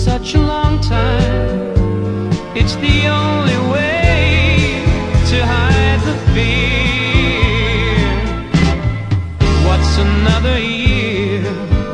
such a long time. It's the only way to hide the fear. What's another year?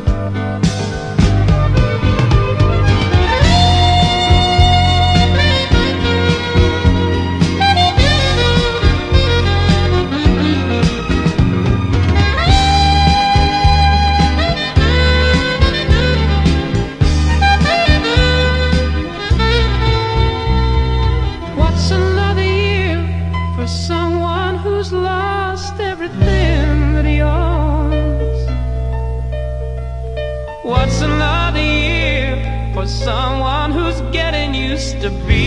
For someone who's lost everything that he owns. What's another year for someone who's getting used to be